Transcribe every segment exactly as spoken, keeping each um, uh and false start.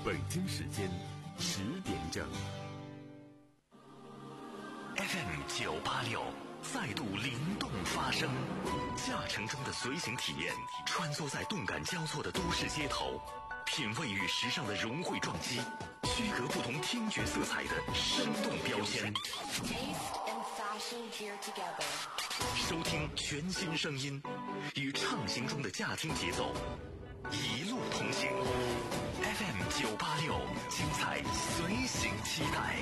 北京时间十点整。 F M 九八六再度灵动发声，驾乘中的随行体验，穿梭在动感交错的都市街头，品味与时尚的融汇撞击，区隔不同听觉色彩的生动标签。收听全新声音，与畅行中的驾听节奏，一路同行。F M 九八六，精彩随行期待。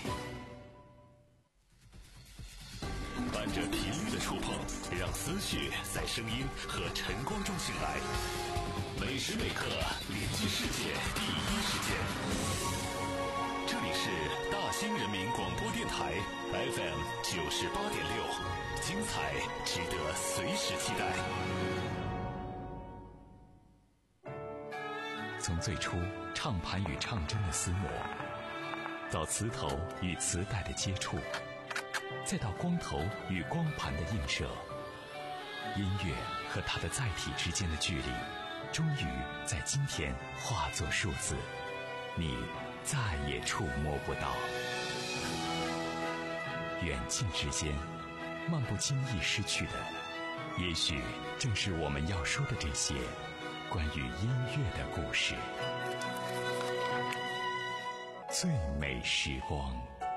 伴着频率的触碰，让思绪在声音和晨光中醒来。每时每刻联系世界第一时间。这里是大兴人民广播电台 F M 九十八点六，精彩值得随时期待。 从最初唱盘与唱针的厮磨，到磁头与磁带的接触，再到光头与光盘的映射，音乐和它的载体之间的距离，终于在今天化作数字，你再也触摸不到。远近之间，漫不经意失去的，也许正是我们要说的这些关于音乐的故事。最美时光。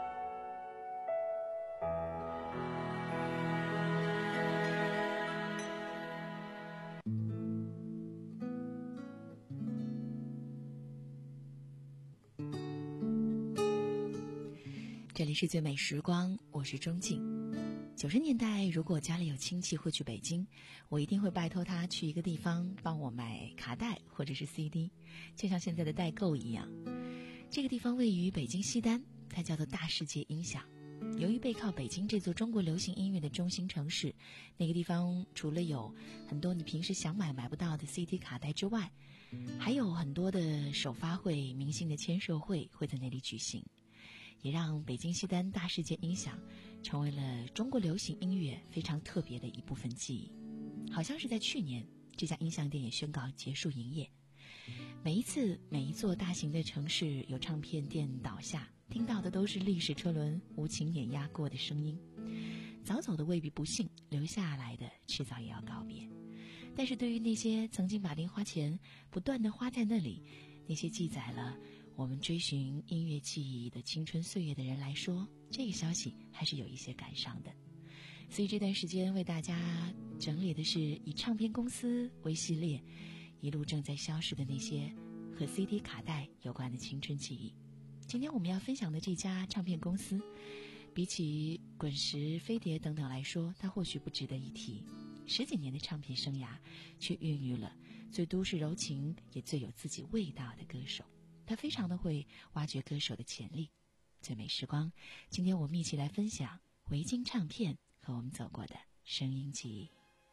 这里是最美时光，我是钟静。九十年代，如果家里有亲戚会去北京，我一定会拜托他去一个地方帮我买卡带或者是 C D， 就像现在的代购一样。这个地方位于北京西单，它叫做大世界音响。由于背靠北京这座中国流行音乐的中心城市，那个地方除了有很多你平时想买买不到的 C D 卡带之外，还有很多的首发会、明星的签售会会在那里举行，也让北京西单大世界音响成为了中国流行音乐非常特别的一部分记忆。好像是在去年，这家音像店也宣告结束营业。每一次每一座大型的城市有唱片店倒下，听到的都是历史车轮无情碾压过的声音。早走的未必不幸，留下来的迟早也要告别。但是对于那些曾经把零花钱不断地花在那里，那些记载了我们追寻音乐记忆的青春岁月的人来说，这个消息还是有一些感伤的。所以这段时间为大家整理的是以唱片公司为系列，一路正在消失的那些和 C D 卡带有关的青春记忆。今天我们要分享的这家唱片公司，比起滚石、飞碟等等来说，它或许不值得一提。十几年的唱片生涯，却孕育了最都市柔情也最有自己味道的歌手。他非常的会挖掘歌手的潜力。最美时光，今天我们一起来分享维京唱片和我们走过的声音记忆。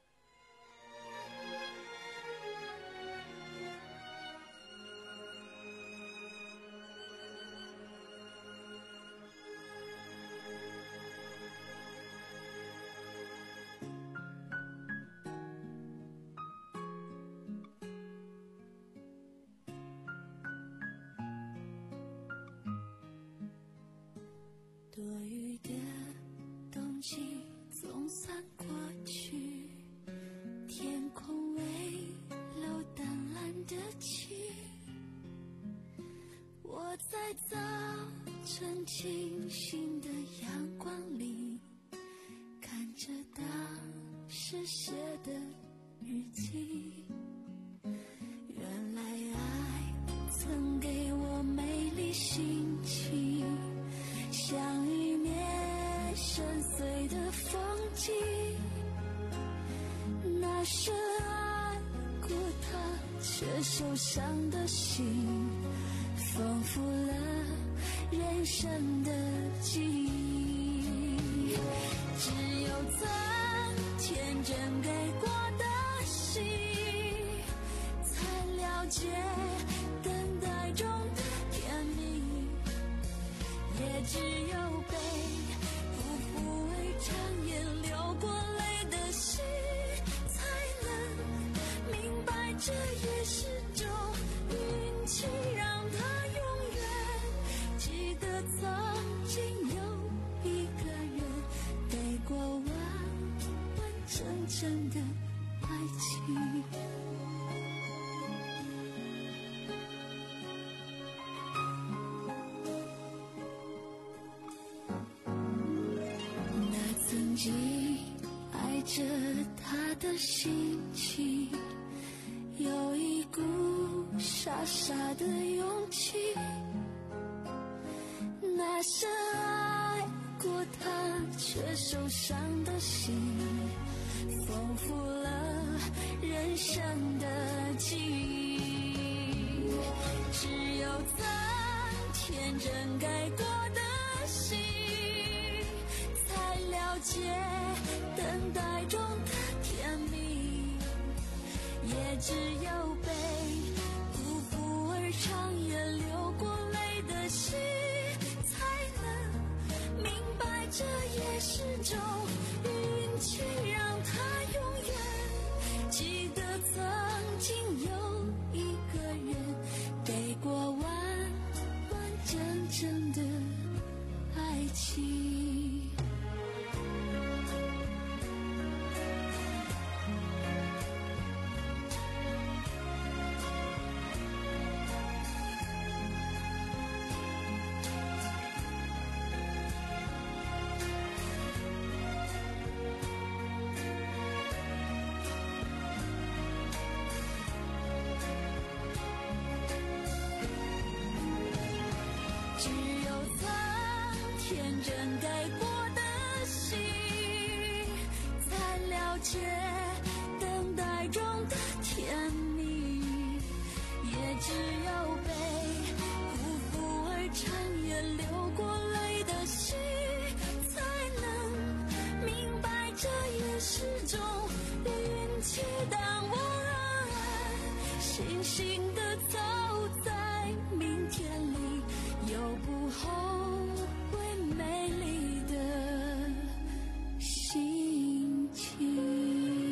多余的冬季总算过去，天空微露淡蓝的气，我在早晨清新的阳光里，看着当时写的日记。原来爱曾给我美丽心情，像一面深邃的风景。那深爱过他却受伤的心，丰富了人生的记忆。只有曾天真给过的心，才了解等待中的甜蜜。也只有被不抚慰长夜流过泪的心，才能明白这也是种运气，让它拥的心情，有一股傻傻的勇气。那深爱过他却受伤的心，丰富了人生的记忆。只有曾天真改过的心，才了解等待中的甜蜜。也只有被辜负而长夜流过泪的心，才能明白这也是种运气，让他永远记得曾经有一个人给过完完整整的爱情。只有曾天真改过的心，才了解等待中的甜蜜。也只有被辜负而长夜流过泪的心，才能明白这也是种运气。当我安安心心地走在明天里，有不后悔美丽的心情。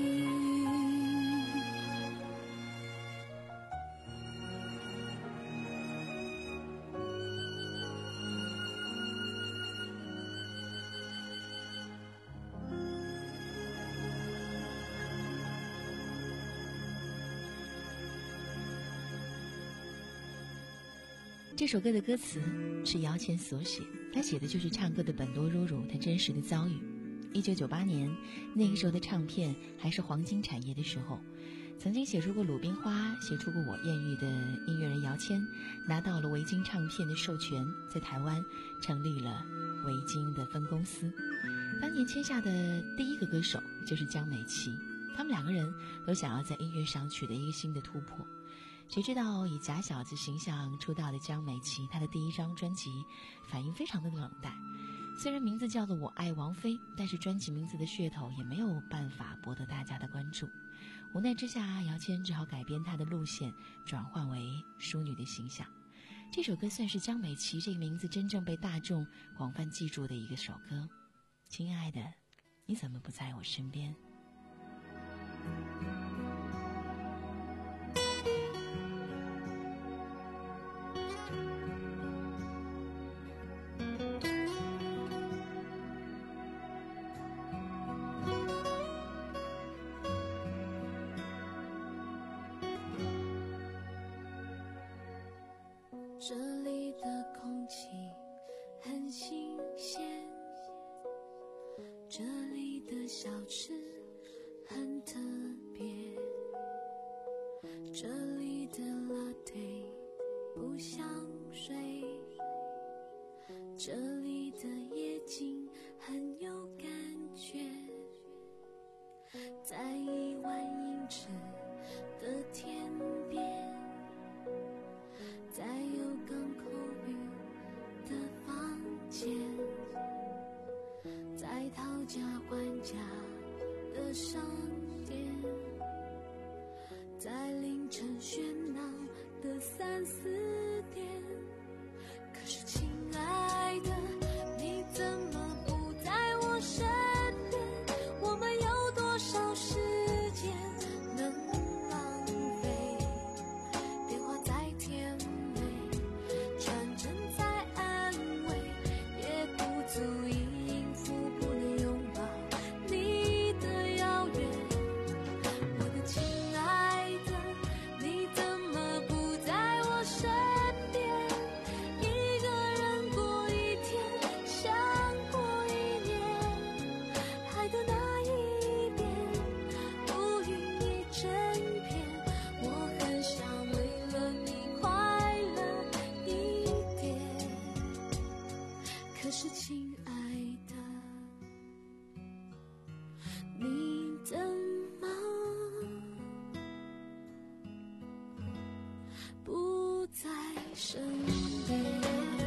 这首歌的歌词是姚谦所写，他写的就是唱歌的本多如如他真实的遭遇。一九九八年，那个时候的唱片还是黄金产业的时候，曾经写出过《鲁冰花》，写出过《我艳遇》的音乐人姚谦拿到了维京唱片的授权，在台湾成立了维京的分公司。当年签下的第一个歌手就是江美琪，他们两个人都想要在音乐上取得一个新的突破。谁知道以假小子形象出道的江美琪，她的第一张专辑反应非常的冷淡。虽然名字叫做《我爱王菲》，但是专辑名字的噱头也没有办法博得大家的关注。无奈之下，姚谦只好改编她的路线，转换为淑女的形象。这首歌算是江美琪这个名字真正被大众广泛记住的一个首歌。亲爱的，你怎么不在我身边？ 这里的空气很新鲜，这里的小吃很特别，这里的 latte 不像水，这里的夜景很有感觉，在一万英尺的天边，在有港口 view 的房间，在讨价还价的商店，在凌晨喧闹的三四点。可是亲爱的，你怎么不在我身边？我们有多少时间能浪费？电话再甜美，传真再安慰，也不足以应付不能拥抱你的遥远。我的亲爱的，你怎么不在我身边？ 身边。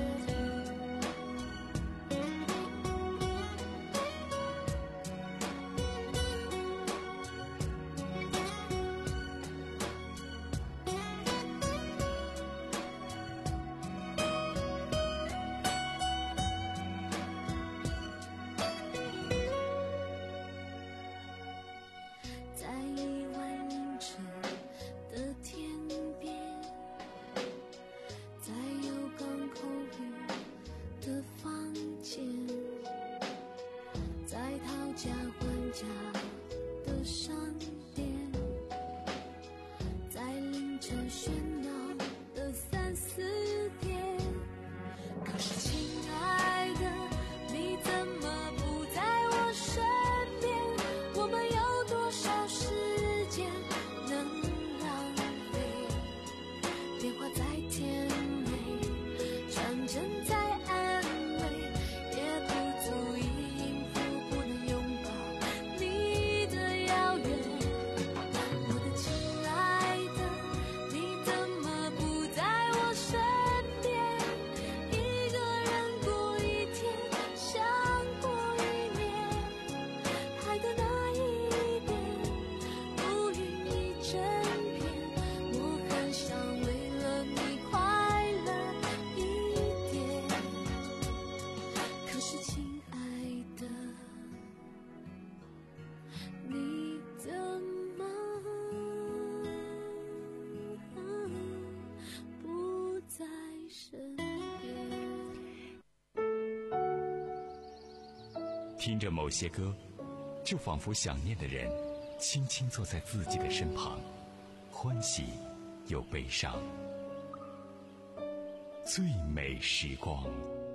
听着某些歌，就仿佛想念的人轻轻坐在自己的身旁，欢喜又悲伤。最美时光，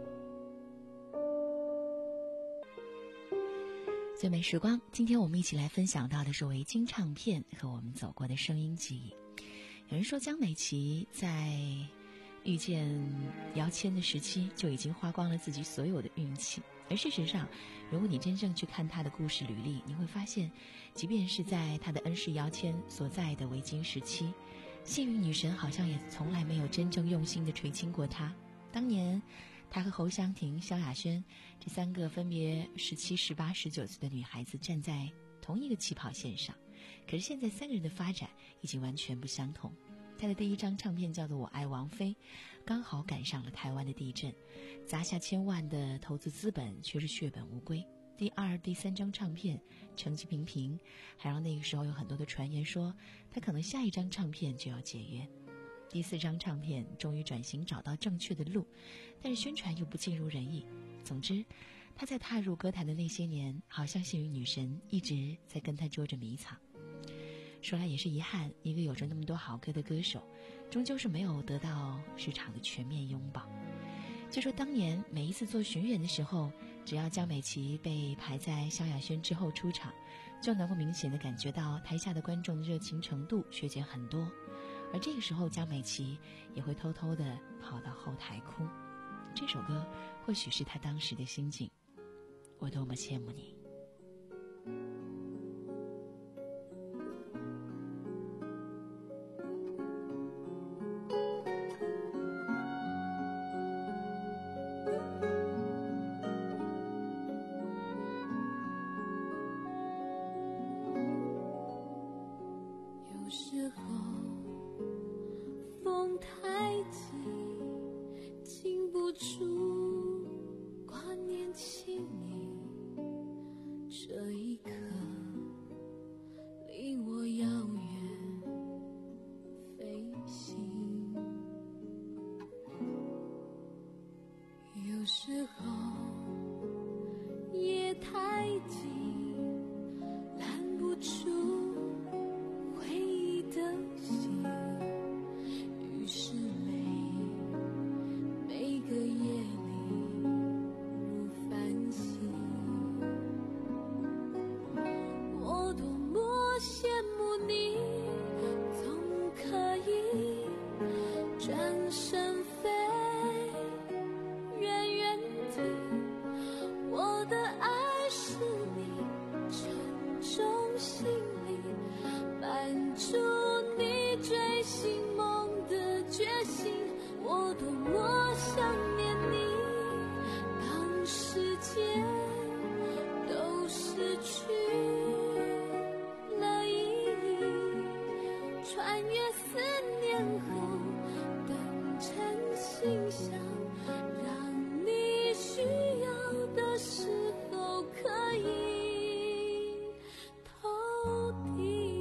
最美时光，今天我们一起来分享到的是维京唱片和我们走过的声音记忆。有人说江美琪在遇见姚谦的时期就已经花光了自己所有的运气，而事实上如果你真正去看她的故事履历，你会发现即便是在她的恩师姚谦所在的维京时期，幸运女神好像也从来没有真正用心地垂青过她。当年她和侯湘婷、萧亚轩这三个分别十七、十八、十九岁的女孩子站在同一个起跑线上，可是现在三个人的发展已经完全不相同。他的第一张唱片叫做《我爱王菲》，刚好赶上了台湾的地震，砸下千万的投资资本，却是血本无归。第二、第三张唱片成绩平平，还让那个时候有很多的传言说他可能下一张唱片就要解约。第四张唱片终于转型找到正确的路，但是宣传又不尽如人意。总之，他在踏入歌坛的那些年，好像幸运女神一直在跟他捉着迷藏。说来也是遗憾，一个有着那么多好歌的歌手，终究是没有得到市场的全面拥抱。就说当年每一次做巡演的时候，只要江美琪被排在萧亚轩之后出场，就能够明显的感觉到台下的观众的热情程度削减很多，而这个时候江美琪也会偷偷的跑到后台哭。这首歌或许是她当时的心境，我多么羡慕你。 伴住你追寻梦的决心，我多么想念你，当时间都失去了意义，穿越思念后等成信箱，让你需要的时候可以投递。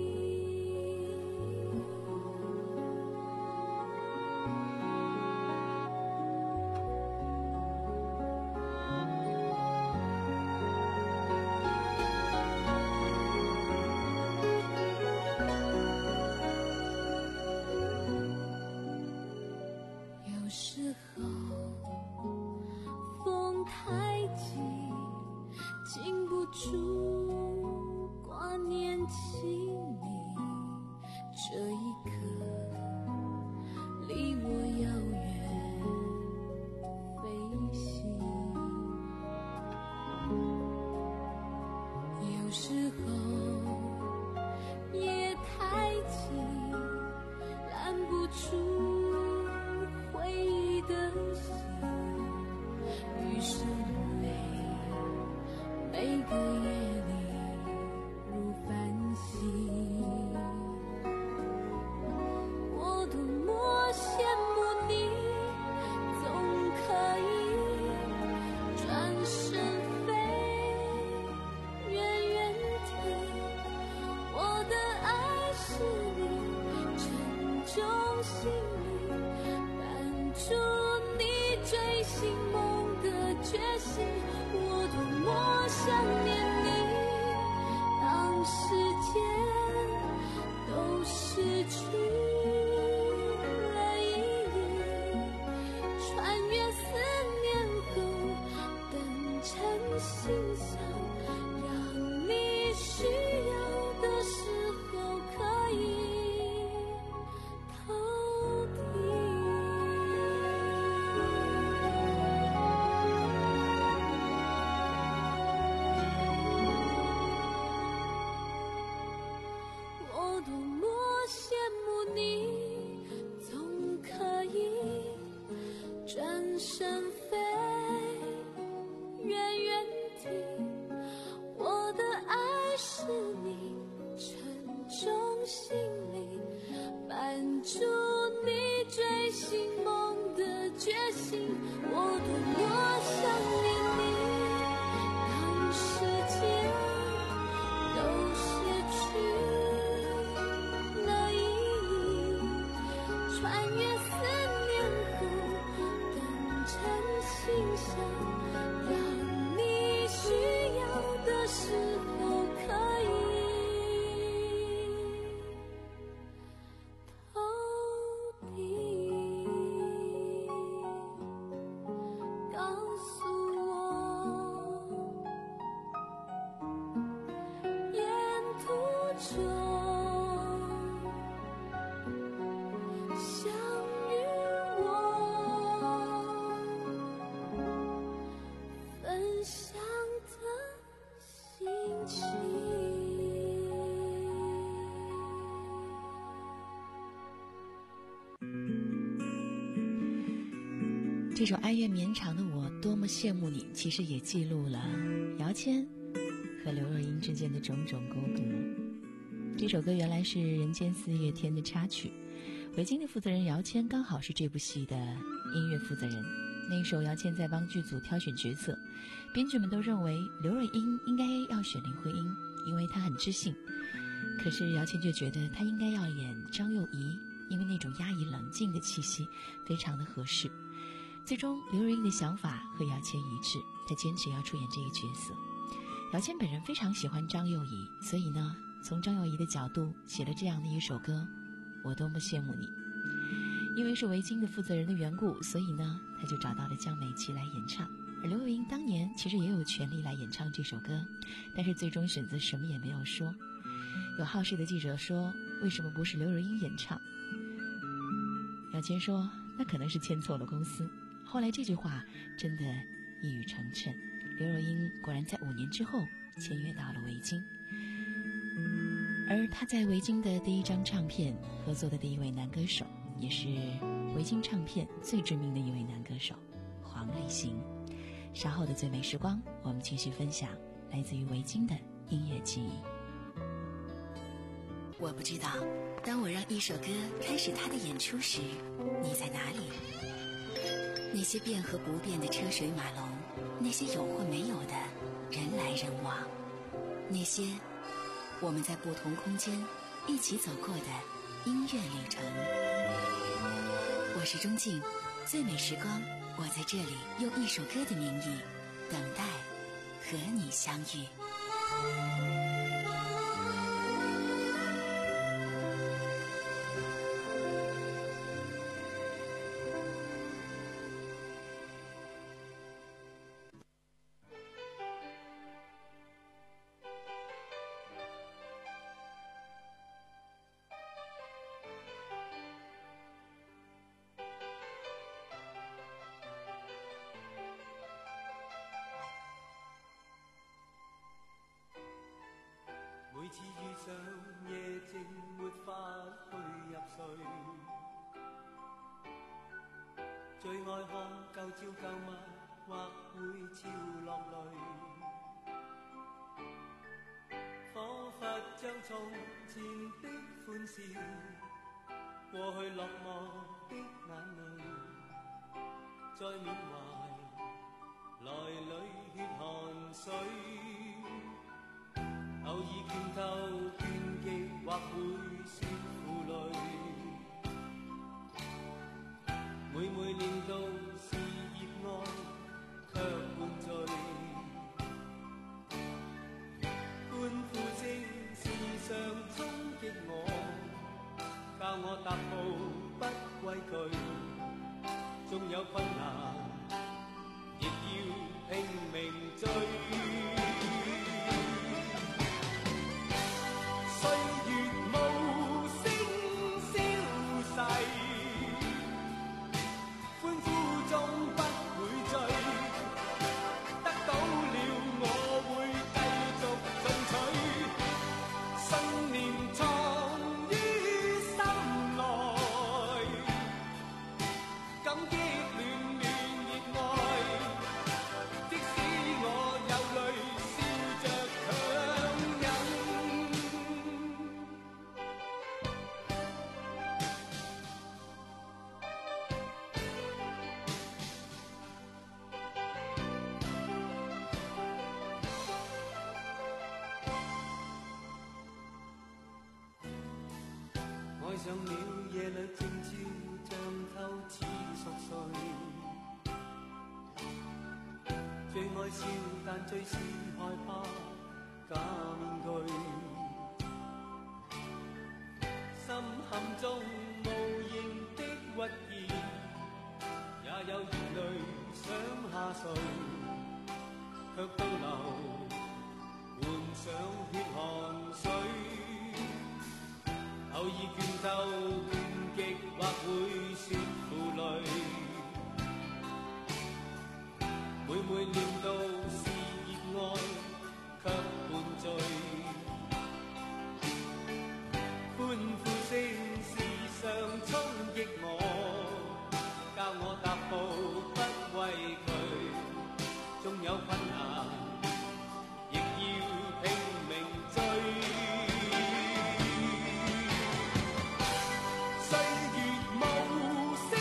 有时候风太急，禁不住挂念起你，这一刻离我遥远飞行。有时候夜太急，拦不住回忆的心，于是泪每个夜里如繁星。我多么羡慕你，总可以转身飞远远地，我的爱是你沉重心里伴住你追寻梦的决心。我多么想念你，当时间都失去了意义，穿越思念后等成信箱，让你需要的时候可以投递。我多么羡慕你，总可以转身飞远远地，我的爱是你沉重心里伴住你追寻梦的决心。我多么想念你，当时间都失去了意义，穿越思念后等成信箱，让你需要的时候可以投递。告诉我，沿途中相遇我分享的心情。 这首哀怨绵长的我多么羡慕你，其实也记录了姚谦和刘若英之间的种种沟壑。这首歌原来是《人间四月天》的插曲，维京的负责人姚谦刚好是这部戏的音乐负责人。那时候姚谦在帮剧组挑选角色，编剧们都认为刘若英应该要选林徽因，因为她很知性。可是姚谦却觉得她应该要演张幼仪，因为那种压抑冷静的气息非常的合适。最终刘若英的想法和姚谦一致，她坚持要出演这个角色。姚谦本人非常喜欢张幼仪，所以呢从张幼仪的角度写了这样的一首歌，我多么羡慕你。因为是维京的负责人的缘故，所以呢他就找到了江美琪来演唱。而刘若英当年其实也有权利来演唱这首歌，但是最终选择什么也没有说。有好事的记者说，为什么不是刘若英演唱？姚谦说，那可能是签错了公司。后来这句话真的一语成谶，刘若英果然在五年之后签约到了维京。而她在维京的第一张唱片合作的第一位男歌手，也是维京唱片最知名的一位男歌手黄立行。稍后的最美时光，我们继续分享来自于维京的音乐记忆。我不知道，当我让一首歌开始它的演出时，你在哪里？那些变和不变的车水马龙，那些有或没有的人来人往，那些我们在不同空间一起走过的音乐旅程。我是钟静，最美时光，我在这里用一首歌的名义等待和你相遇。 每次遇上夜靜沒法去入睡，最愛看舊照舊物或會潮落淚，彷彿將從前的歡笑，過去落寞的眼淚，再緬懷來裏血汗水。偶爾拳頭拳擊或會說負累，每每念到是熱愛卻灌醉，歡呼聲時常衝擊我，教我踏步不畏懼，縱有困難亦要拼命追。愛上了夜裏靜悄像透似熟睡，最愛笑但最是害怕假面具，心坎中無形的鬱結，也有熱淚想下垂，卻都流換上血汗水。偶爾拳頭拳擊或會說負累，每每念到是熱愛卻灌醉，歡呼聲時常衝擊我，教我踏步不畏懼，縱有困難亦要拼命追。歲月無聲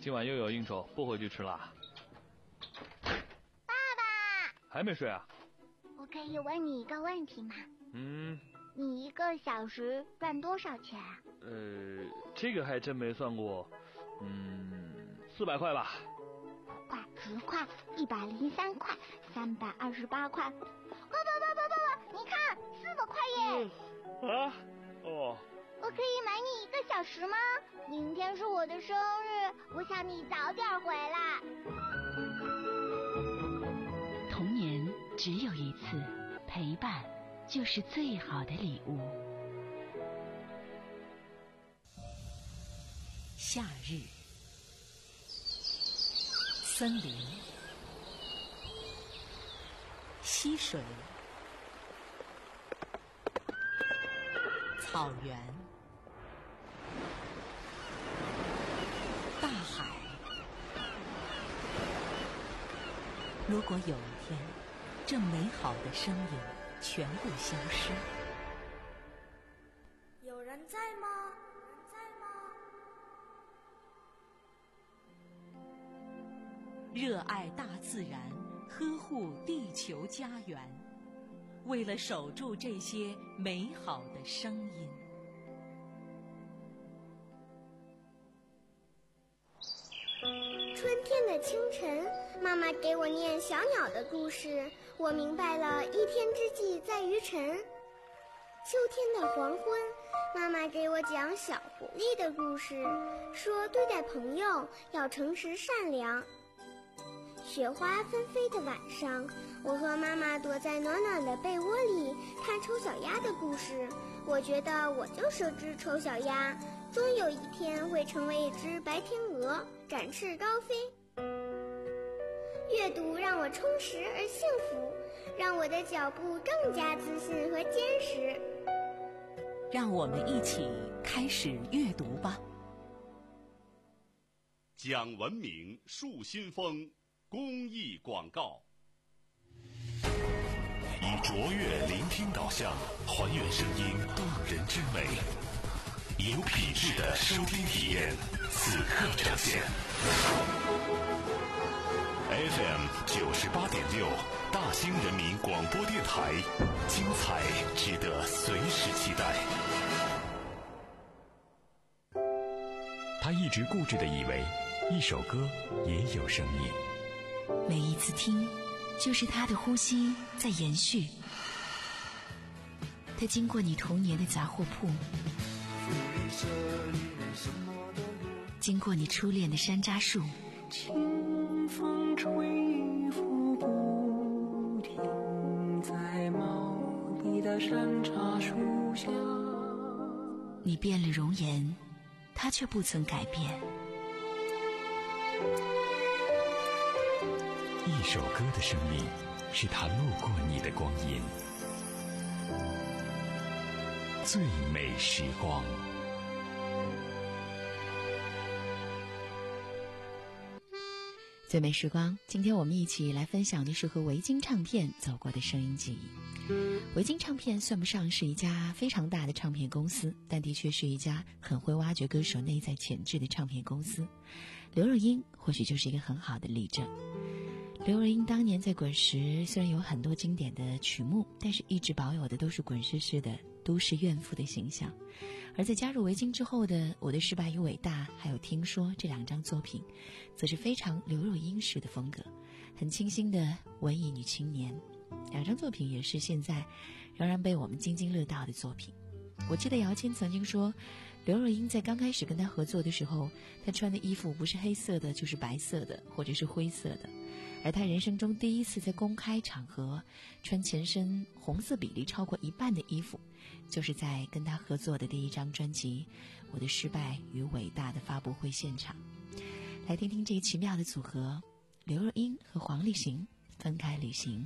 今晚又有应酬，不回去吃了。 爸爸， 还没睡啊？ 我可以问你一个问题吗？ 嗯。 你一个小时赚多少钱啊？ 呃，这个还真没算过。嗯，四百块吧。 五块、十块、一百零三块、三百二十八块。爸爸爸爸爸爸，你看，四百块耶！ 嗯、啊？哦。 我可以买你一个小时吗？明天是我的生日，我想你早点回来。 童年只有一次，陪伴就是最好的礼物。夏日，森林，溪水，草原，大海。如果有一天，这美好的声音全部消失， 有人在吗？有人在吗？ 热爱大自然，呵护地球家园，为了守住这些美好的声音。 春天的清晨，妈妈给我念小鸟的故事，我明白了一天之计在于晨。秋天的黄昏，妈妈给我讲小狐狸的故事，说对待朋友要诚实善良。雪花纷飞的晚上，我和妈妈躲在暖暖的被窝里看丑小鸭的故事，我觉得我就是只丑小鸭，终有一天会成为一只白天鹅，展翅高飞。阅读让我充实而幸福，让我的脚步更加自信和坚实。 让我们一起开始阅读吧。 讲文明树新风公益广告。以卓越聆听导向，还原声音动人之美，有品质的收听体验，此刻呈现。F M 九十八点六，大兴人民广播电台，精彩值得随时期待。 他一直固执地以为，一首歌也有生命。 每一次听，就是他的呼吸在延续。他经过你童年的杂货铺，经过你初恋的山楂树， 清风吹拂不停，在茂密的山茶树下。 你变了容颜，他却不曾改变。 一首歌的生命，是他路过你的光阴。最美时光。 最美时光，今天我们一起来分享的是和维京唱片走过的声音记忆。维京唱片算不上是一家非常大的唱片公司，但的确是一家很会挖掘歌手内在潜质的唱片公司。刘若英或许就是一个很好的例证。刘若英当年在滚石虽然有很多经典的曲目，但是一直保有的都是滚石式的都市怨妇的形象。而在加入维京之后的《我的失败与伟大》还有《听说》这两张作品，则是非常刘若英式的风格，很清新的文艺女青年。两张作品也是现在仍然被我们津津乐道的作品。我记得姚谦曾经说，刘若英在刚开始跟他合作的时候，她穿的衣服不是黑色的就是白色的或者是灰色的，而她人生中第一次在公开场合穿全身红色比例超过一半的衣服，就是在跟他合作的第一张专辑《我的失败与伟大》的发布会现场。来听听这一奇妙的组合，刘若英和黄立行分开旅行。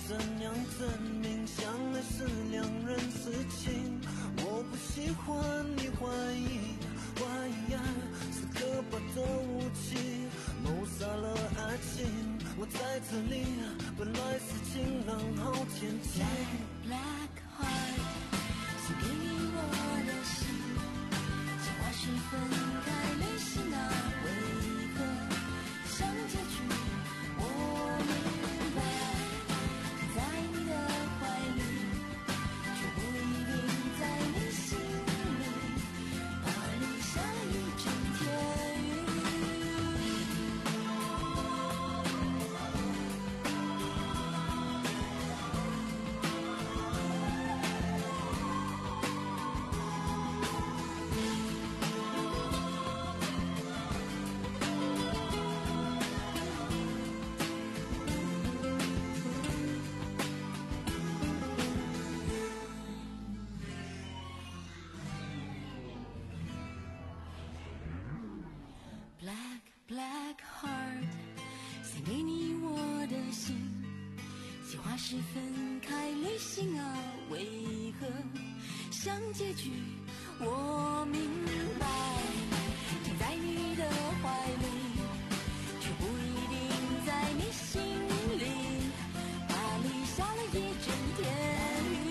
怎样证明相爱是两人事情？我不喜欢你怀疑，怀疑爱是可怕的武器，谋杀了爱情。我在这里，本来是晴朗好天气。 Black heart， 送给你我的心，计划是分开旅行啊，为何像结局？我明白，在你的怀里，却不一定在你心里，怕留下一整天雨。Black black heart， 送给你我的心，计划是分开旅行啊，为何像结局？我明白，停在你的怀里，却不一定在你心里，怕留下了一整天雨。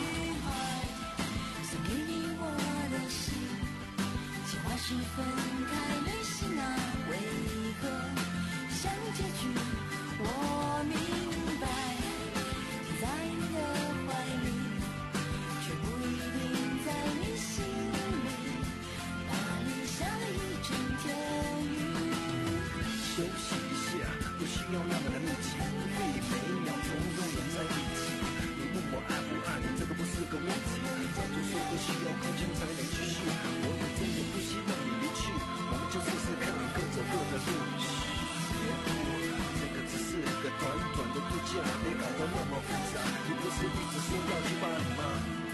送给你我的心，计划是分开旅行啊，为何像结局？我明白，停在你的怀里，却不一定在你心里，怕留下了一整天雨。 休息一下，不需要那么的密集，可以每一秒钟永远在一起。你问我爱不爱你，这个不是个问题，早就说过需要空间才能继续。我也真的不希望你离去，我们就试试看，各走各的路。别哭，这个只是个短短的度假，别搞得那么复杂。你不是一直说要去巴黎吗？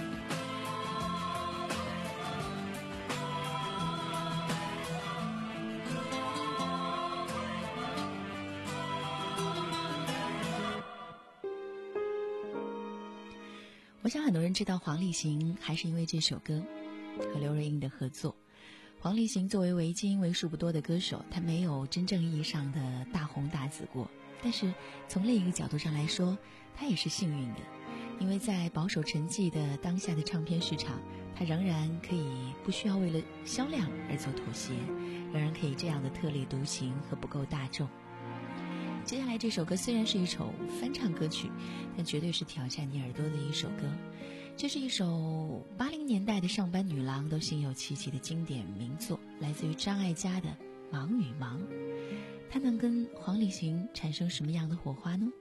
我想很多人知道黄立行还是因为这首歌和刘若英的合作。黄立行作为维京为数不多的歌手，他没有真正意义上的大红大紫过，但是从另一个角度上来说，他也是幸运的，因为在保守沉寂的当下的唱片市场，他仍然可以不需要为了销量而做妥协，仍然可以这样的特立独行和不够大众。接下来这首歌虽然是一首翻唱歌曲，但绝对是挑战你耳朵的一首歌。这是一首八零年代的上班女郎都心有戚戚的经典名作，来自于张艾嘉的《忙与忙》。它能跟黄立行产生什么样的火花呢？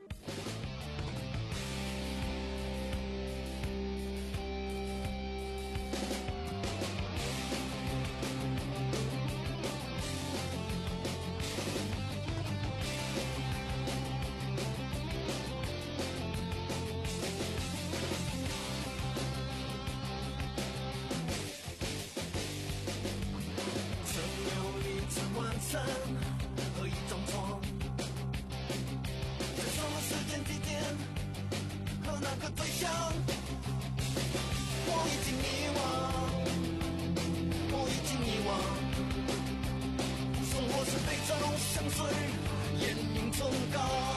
和一张床，在什么时间地点和那个对象，我已经遗忘，我已经遗忘，生活是杯中香水，烟瘾中高，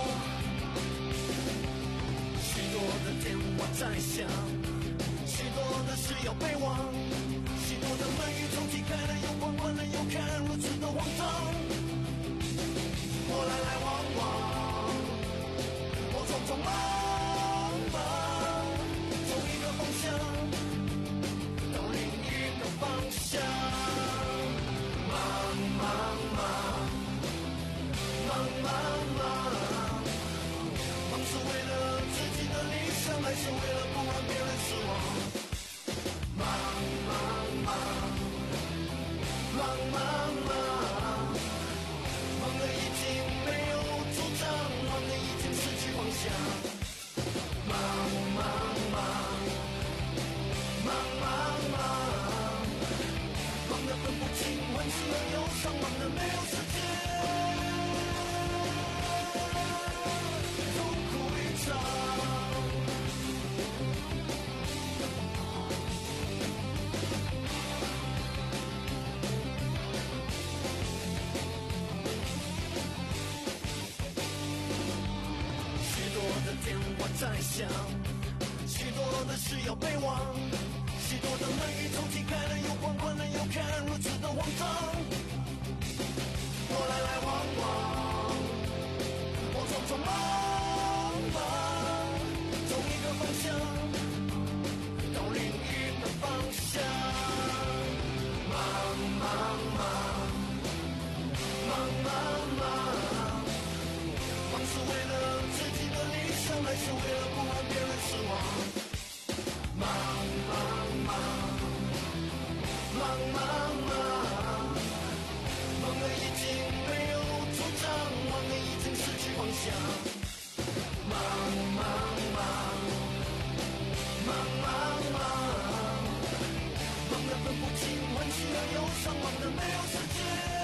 许多的电话在响，许多的事要备忘，许多的门与抽屉开了又关，关了又开，如此的荒唐。我来来往往，我匆匆忙忙，从一个方向到另一个方向，忙忙忙，忙忙忙，忙是为了自己的理想，还是为了不让别人失望？忙忙忙，忙忙忙。忙得已经没有主张， 电话在响，许多的事要备忘，许多的门与抽屉开了又关，关了又开，如此的慌张。我来来往往，我匆匆忙忙，同一个方向，到另一个方向。忙忙忙，忙忙忙，忙是为了自己的理想，还是为了不让别人失望？忙忙忙，忙忙忙，忙得已经没有主张，忙得已经失去方向。忙忙忙，忙忙忙，忙得分不清欢喜和忧伤，忙得没有时间。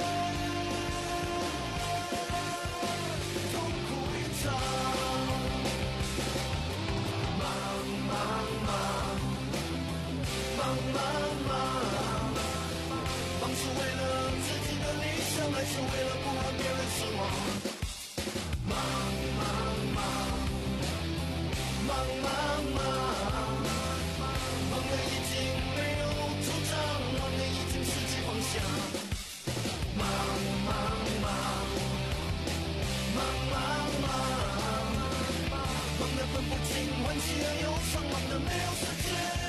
忙忙忙，忙是为了自己的理想，还是为了不让别人失望？忙忙忙，忙忙忙，忙得已经没有主张，忙得已经失去方向。忙忙忙，忙忙忙，忙得分不清欢喜和忧伤，忙得没有时间。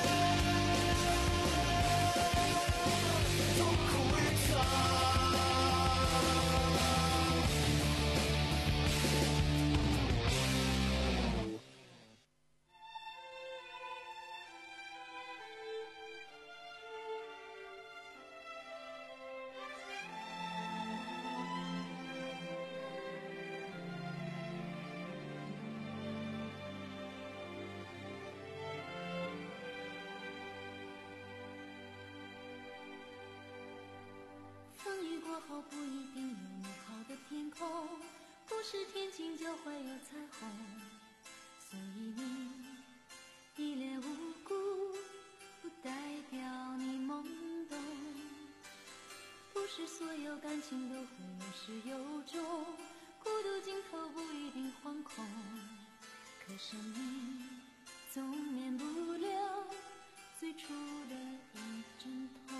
后不一定有美好的天空，不是天晴就会有彩虹，所以你一脸无辜，不代表你懵懂。不是所有感情都会有始有终，孤独尽头不一定惶恐，可生命总免不了最初的一阵痛。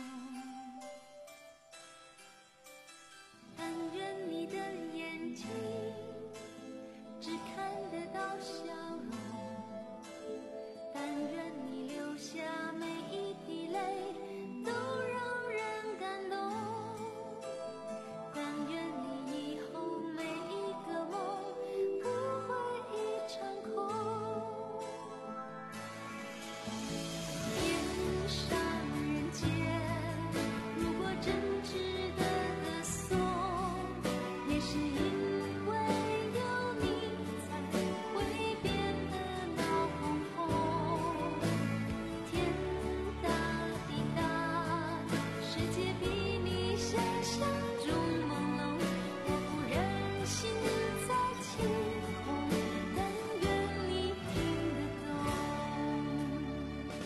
但愿你的眼睛只看得到笑容，但愿你流下每一滴泪都让人感动，但愿你以后每一个梦不会一场空。天上人间，如果真值得歌颂，是因为有你才会变得闹哄哄，天大地大，世界比你想象中朦胧，我不忍心再起哄，但愿你听得懂。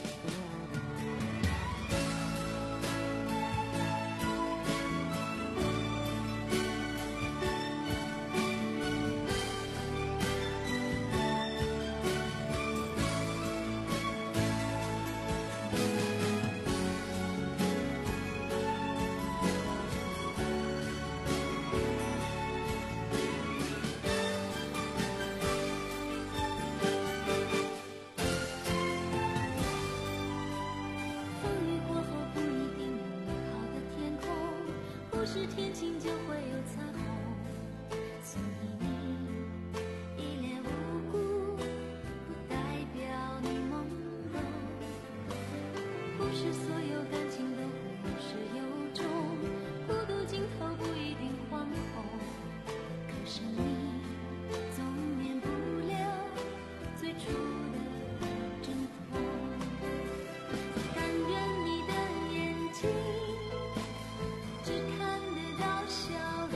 不是天晴就会有彩虹，所以你一脸无辜，不代表你懵懂。不是所有感情都会有始有终，孤独尽头不一定惶恐，可是你总免不了最初的一阵痛。但愿你的眼睛只看得到笑容，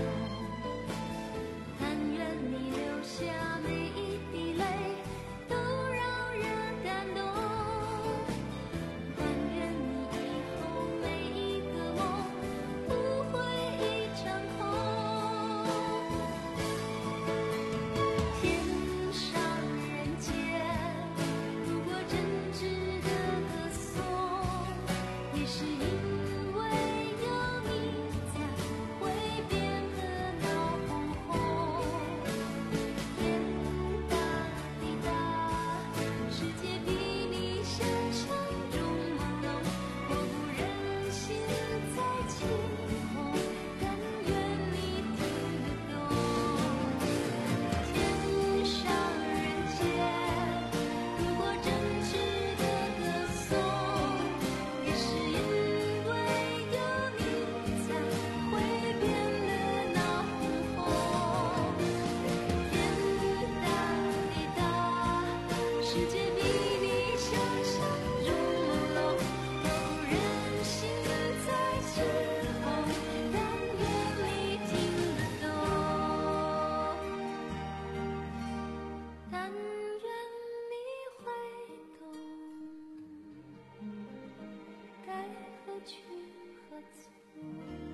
世界比你想象中朦胧，我不忍心再痴梦，但愿你听得懂，但愿你会懂，该何去何从。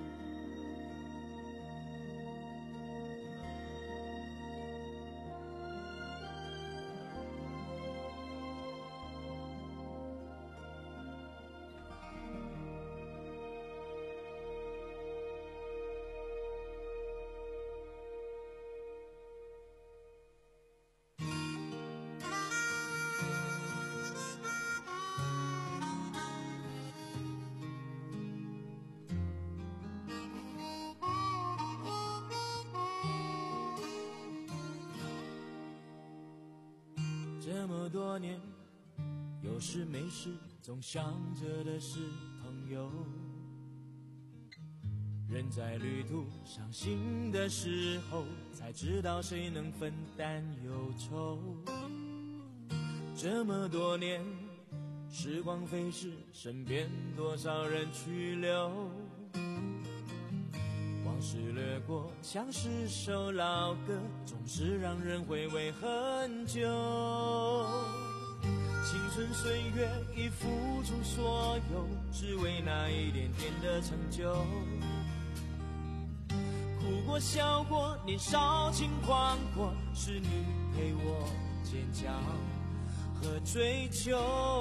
这么多年，有事没事总想着的是朋友。人在旅途伤心的时候，才知道谁能分担忧愁。这么多年，时光飞逝，身边多少人去留。往事掠过，像是首老歌，总是让人回味很久。青春岁月已付出所有，只为那一点点的成就。哭过笑过，年少轻狂过，是你陪我坚强和追求。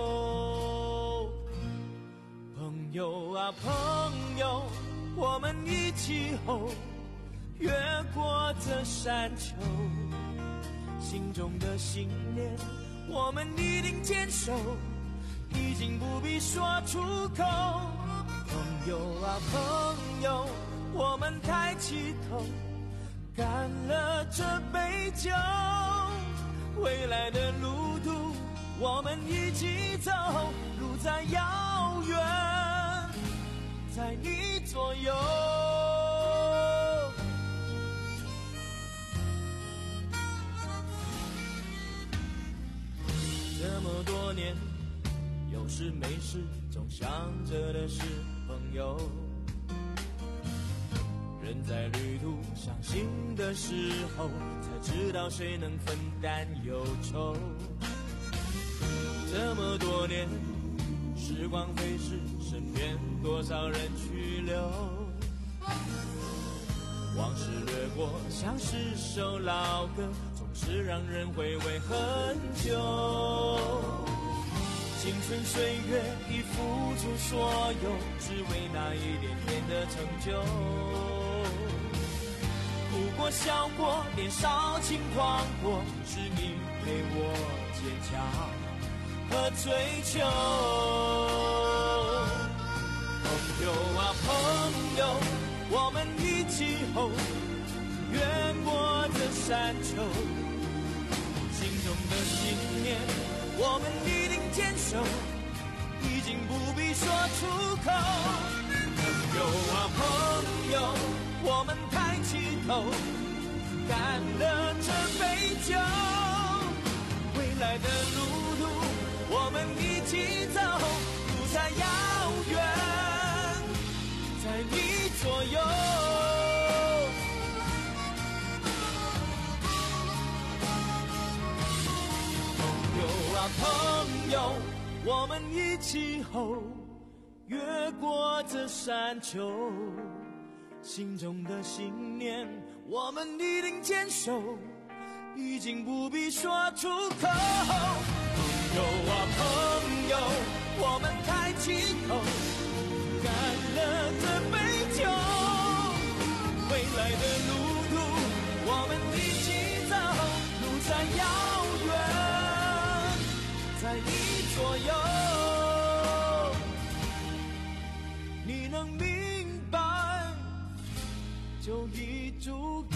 朋友啊朋友，我们一起吼，越过这山丘，心中的信念我们一定坚守，已经不必说出口。朋友啊朋友，我们抬起头，干了这杯酒，未来的路途我们一起走，路再遥远，在你左右。这么多年，有事没事总想着的是朋友。人在旅途伤心的时候，才知道谁能分担忧愁。这么多年，时光飞逝，身边多少人去留。往事掠过，像是首老歌，总是让人回味很久。青春岁月已付出所有，只为那一点点的成就。哭过笑过，年少轻狂过，是你陪我坚强和追求。朋友啊朋友，我们一起吼，越过这山丘，心中的信念我们一定坚守，已经不必说出口。朋友啊朋友，我们抬起头，干了这杯酒，未来的路途我们一起走，路再遥远，在你左右。朋友啊朋友，我们一起吼，越过这山丘，心中的信念我们一定坚守，已经不必说出口。朋友啊朋友，我们抬起头，干了这杯酒，未来的路途我们一起走，路再遥远，在你左右。你能明白就已足够。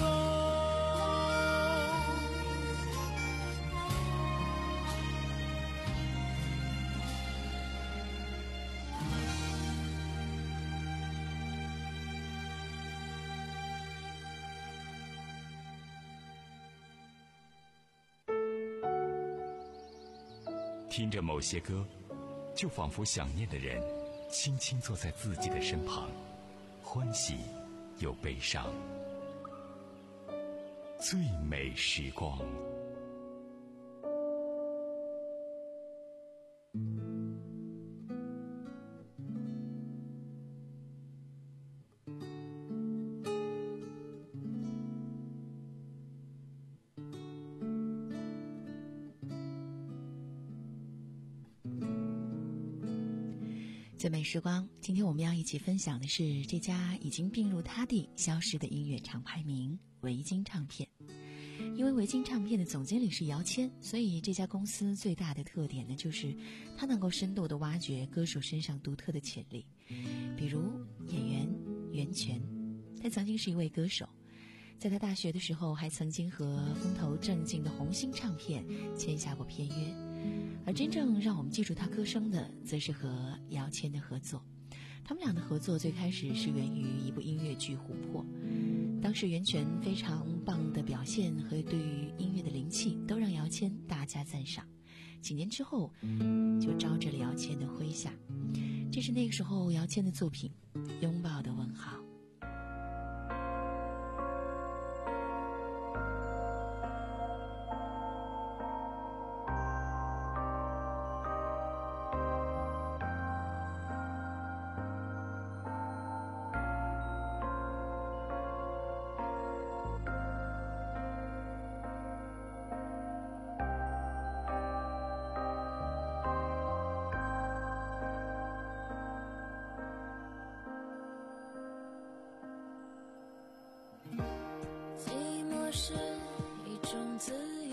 听着某些歌，就仿佛想念的人轻轻坐在自己的身旁，欢喜又悲伤。最美时光。 最美时光，今天我们要一起分享的是这家已经病入他地消失的音乐厂牌名维京唱片。因为维京唱片的总经理是姚谦，所以这家公司最大的特点呢，就是它能够深度地挖掘歌手身上独特的潜力。比如演员袁泉，他曾经是一位歌手，在他大学的时候还曾经和风头正劲的红星唱片签下过片约。而真正让我们记住他歌声的，则是和姚谦的合作。他们俩的合作最开始是源于一部音乐剧《琥珀》，当时袁泉非常棒的表现和对于音乐的灵气，都让姚谦大加赞赏。几年之后，就招致了姚谦的麾下。这是那个时候姚谦的作品《拥抱的问号》。 是一种自由，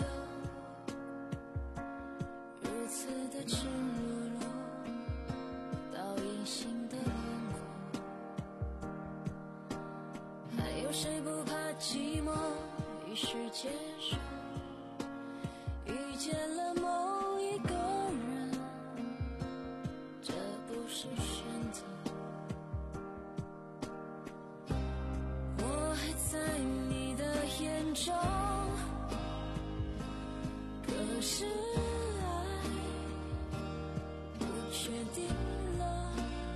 如此的赤裸裸，到隐形的轮廓。还有谁不怕寂寞？于是接受，遇见了某一个人，这不是选择。我还在你的眼中，可是爱不确定了，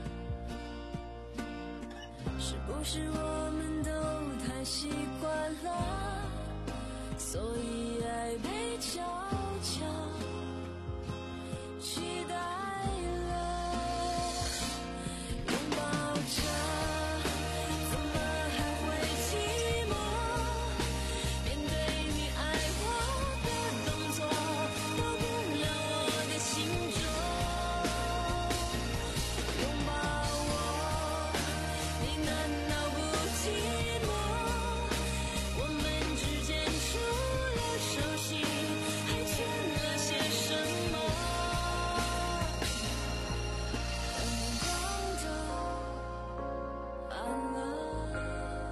是不是我们都太习惯了，所以爱被悄悄取代了，拥抱着怎么还会寂寞，面对你爱我的动作，到不了我的心中，拥抱我，你难道不寂寞？我们之间除了熟悉，还欠了些什么？灯光都暗了。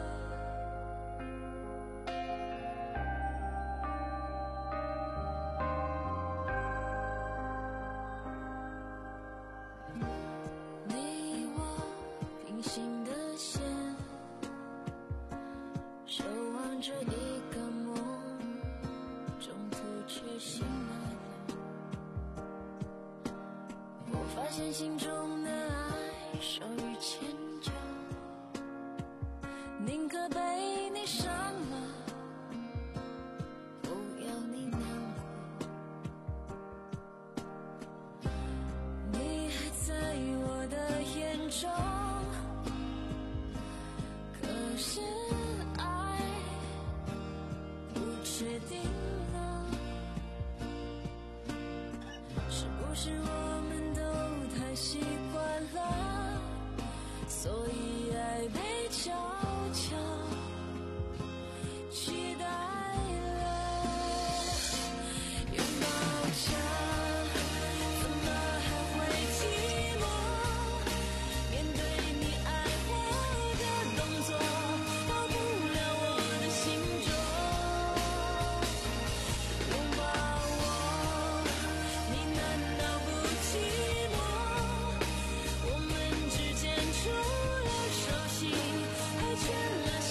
你我平行的线，守望着一个梦，中途却醒来了。我发现心中的爱少于迁就，宁可被你伤了，不要你难过。你还在我的眼中，可是爱不确定了，是不是我们都太习惯了，所以爱被悄悄取代了，拥抱着怎么还会寂寞，面对你爱我的动作，到不了我的心中，拥抱我，你难道不寂寞？我们之间除了熟悉，还欠了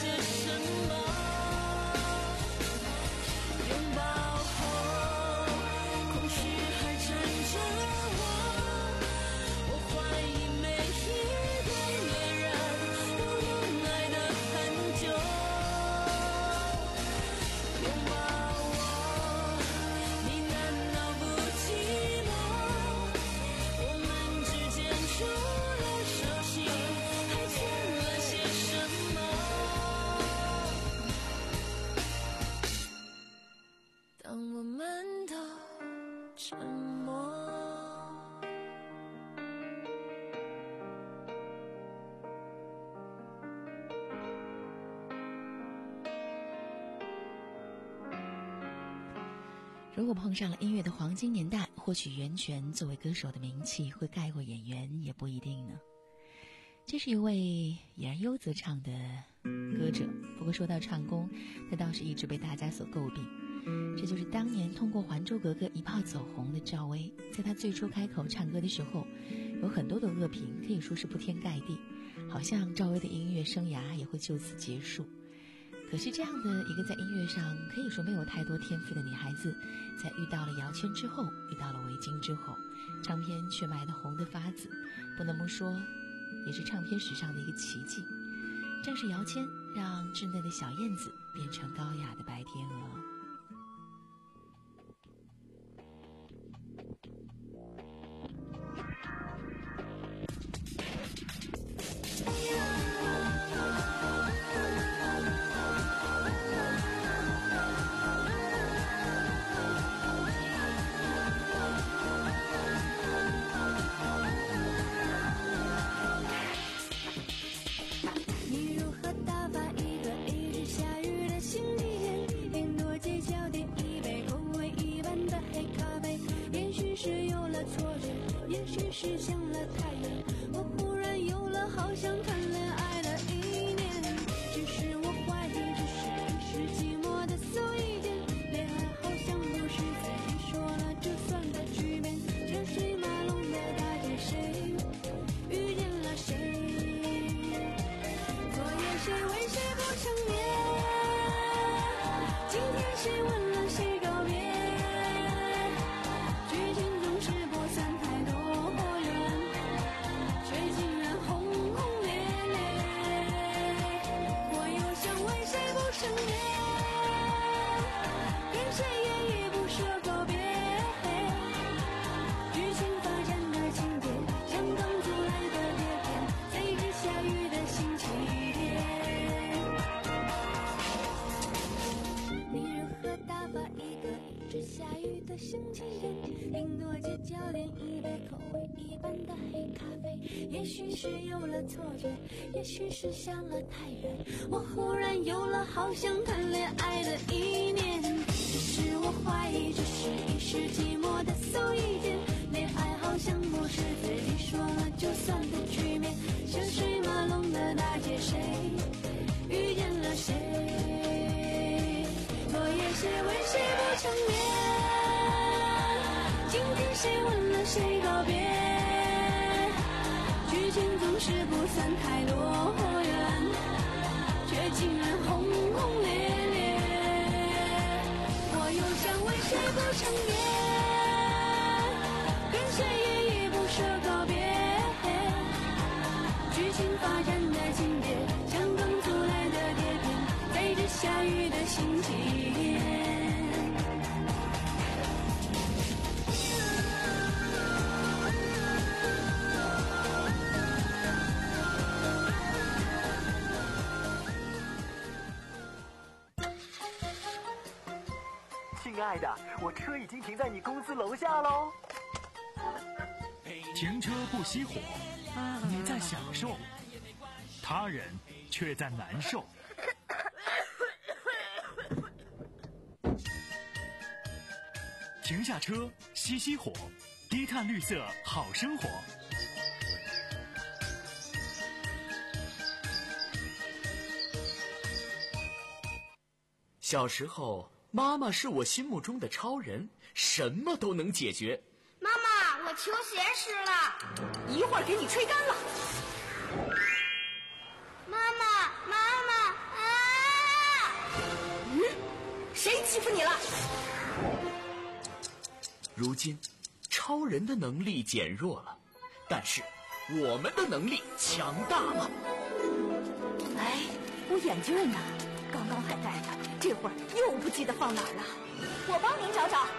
沉默。 如果碰上了音乐的黄金年代，或许袁泉作为歌手的名气会盖过演员，也不一定呢。这是一位俨然优则唱的歌者，不过说到唱功，他倒是一直被大家所诟病。这就是当年通过《还珠格格》一炮走红的赵薇，在她最初开口唱歌的时候，有很多的恶评，可以说是铺天盖地，好像赵薇的音乐生涯也会就此结束。可是这样的一个在音乐上可以说没有太多天赋的女孩子，在遇到了姚谦之后，遇到了维京之后，唱片却卖得红得发紫，不能不说也是唱片史上的一个奇迹。正是姚谦让稚嫩的小燕子变成高雅的白天鹅。 是向了太远，我忽然有了好想谈恋爱的意念，只是我怀疑这是一时寂寞的所以间，恋爱好像不是自己说了就算的局面，车水马龙的大街谁遇见了谁，昨夜谁为谁不成眠，今天谁问了谁告别，剧情总是不算太多，成年跟谁也依不舍告别，剧情发展的情节像刚租来的碟片，随着下雨的星期天，你如何打发一个一直下雨的星期天，顶多街角点一杯口味一般的黑咖啡，也许是有了错觉，也许是想了太远，我忽然有了好想谈恋爱的意念，只是我怀疑这是一时寂寞的所以间，恋爱好像不是自己说了就算的局面，车水马龙的大街谁遇见了谁，昨夜谁为谁不成眠，今天谁问了谁告别，剧情总是不算太多远，却竟然轰轰烈烈，我又想为谁不成眠，跟谁也依不舍告别，剧情发展的情节像刚租来的碟片，在这下雨的星期天。 亲爱的，我车已经停在你公司楼下喽。 停车不熄火，你在享受，他人却在难受。停下车，熄熄火，低碳绿色好生活。 小时候，妈妈是我心目中的超人，什么都能解决。 妈妈，我球鞋湿了， 一会儿给你吹干了。 妈妈，妈妈啊！ 嗯，谁欺负你了？ 如今，超人的能力减弱了，但是我们的能力强大了。 哎，我眼镜呢？刚刚还戴着，这会儿又不记得放哪儿了。我帮您找找。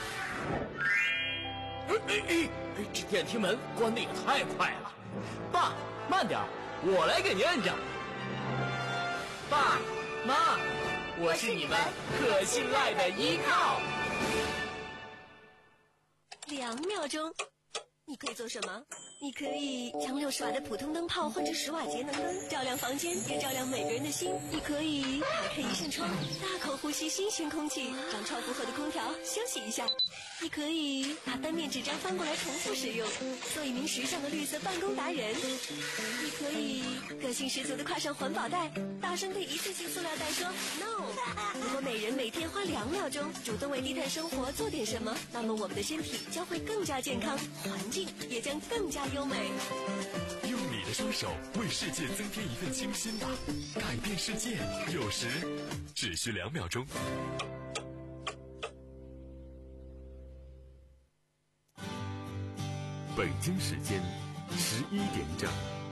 哎哎哎！这电梯门关得也太快了。爸，慢点，我来给您摁上。爸妈，我是你们可信赖的依靠。 两秒钟。你可以做什么？你可以将六十瓦的普通灯泡换成十瓦节能灯，照亮房间，也照亮每个人的心。你可以打开一扇窗，大口呼吸新鲜空气，让超负荷的空调休息一下。你可以把单面纸张翻过来重复使用，做一名时尚的绿色办公达人。你可以个性十足的挎上环保袋，大声对一次性塑料袋说 no。 如果每人每天花两秒钟主动为低碳生活做点什么，那么我们的身体将会更加健康，环境也将更加优美。 用你的双手为世界增添一份清新吧，改变世界有时只需两秒钟。 北京时间十一点整。